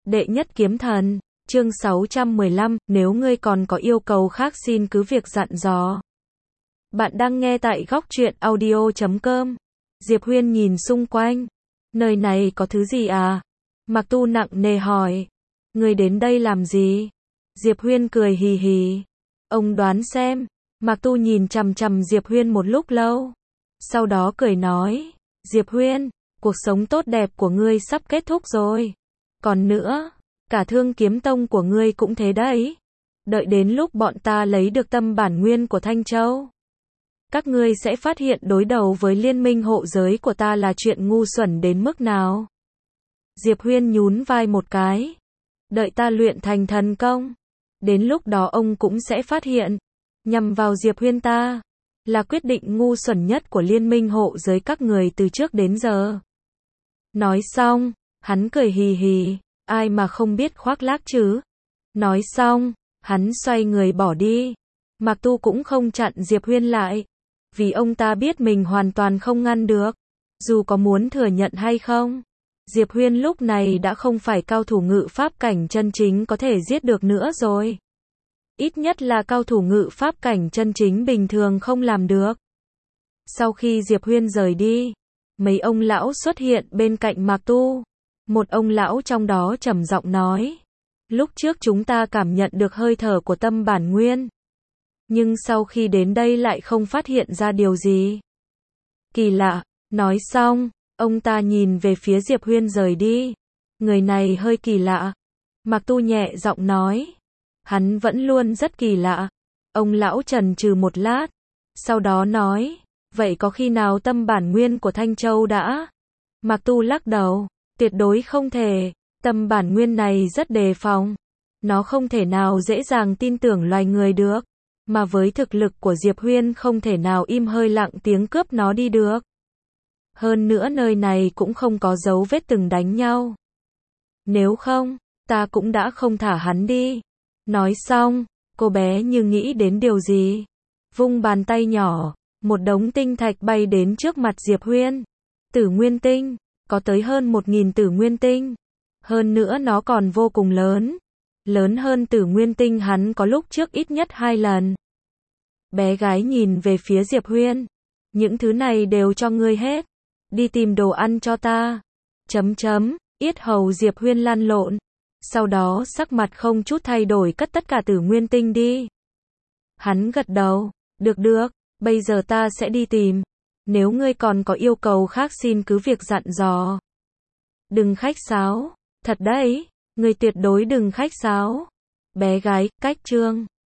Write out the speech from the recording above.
Đệ nhất kiếm thần, chương 615, nếu ngươi còn có yêu cầu khác xin cứ việc dặn dò. Bạn đang nghe tại góc truyện audio.com. Diệp Huyên nhìn xung quanh. Nơi này có thứ gì à? Mạc Tu nặng nề hỏi. Ngươi đến đây làm gì? Diệp Huyên cười hì hì. Ông đoán xem. Mạc Tu nhìn chằm chằm Diệp Huyên một lúc lâu. Sau đó cười nói. Diệp Huyên, cuộc sống tốt đẹp của ngươi sắp kết thúc rồi. Còn nữa, cả Thương Kiếm Tông của ngươi cũng thế đấy. Đợi đến lúc bọn ta lấy được tâm bản nguyên của Thanh Châu, các ngươi sẽ phát hiện đối đầu với liên minh hộ giới của ta là chuyện ngu xuẩn đến mức nào. Diệp Huyên nhún vai một cái. Đợi ta luyện thành thần công, đến lúc đó ông cũng sẽ phát hiện, nhằm vào Diệp Huyên ta, là quyết định ngu xuẩn nhất của liên minh hộ giới các người từ trước đến giờ. Nói xong, hắn cười hì hì, ai mà không biết khoác lác chứ. Nói xong, hắn xoay người bỏ đi. Mạc Tu cũng không chặn Diệp Huyên lại, vì ông ta biết mình hoàn toàn không ngăn được, dù có muốn thừa nhận hay không. Diệp Huyên lúc này đã không phải cao thủ ngự pháp cảnh chân chính có thể giết được nữa rồi. Ít nhất là cao thủ ngự pháp cảnh chân chính bình thường không làm được. Sau khi Diệp Huyên rời đi, mấy ông lão xuất hiện bên cạnh Mạc Tu. Một ông lão trong đó trầm giọng nói. Lúc trước chúng ta cảm nhận được hơi thở của tâm bản nguyên, nhưng sau khi đến đây lại không phát hiện ra điều gì kỳ lạ. Nói xong, ông ta nhìn về phía Diệp Huyên rời đi. Người này hơi kỳ lạ. Mạc Tu nhẹ giọng nói. Hắn vẫn luôn rất kỳ lạ. Ông lão chần chừ một lát, sau đó nói. Vậy có khi nào tâm bản nguyên của Thanh Châu đã? Mạc Tu lắc đầu. Tuyệt đối không thể. Tâm bản nguyên này rất đề phòng. Nó không thể nào dễ dàng tin tưởng loài người được. Mà với thực lực của Diệp Huyên không thể nào im hơi lặng tiếng cướp nó đi được. Hơn nữa nơi này cũng không có dấu vết từng đánh nhau. Nếu không, ta cũng đã không thả hắn đi. Nói xong, cô bé như nghĩ đến điều gì. Vung bàn tay nhỏ, một đống tinh thạch bay đến trước mặt Diệp Huyên. Tử Nguyên Tinh, có tới hơn 1000 Tử Nguyên Tinh. Hơn nữa nó còn vô cùng lớn. Lớn hơn Tử Nguyên Tinh hắn có lúc trước ít nhất 2 lần. Bé gái nhìn về phía Diệp Huyên. Những thứ này đều cho ngươi hết. Đi tìm đồ ăn cho ta. Yết hầu Diệp Huyên lăn lộn. Sau đó sắc mặt không chút thay đổi cất tất cả Tử Nguyên Tinh đi. Hắn gật đầu. Được, bây giờ ta sẽ đi tìm. Nếu ngươi còn có yêu cầu khác xin cứ việc dặn dò. Đừng khách sáo. Thật đấy, ngươi tuyệt đối đừng khách sáo. Bé gái, cách chương.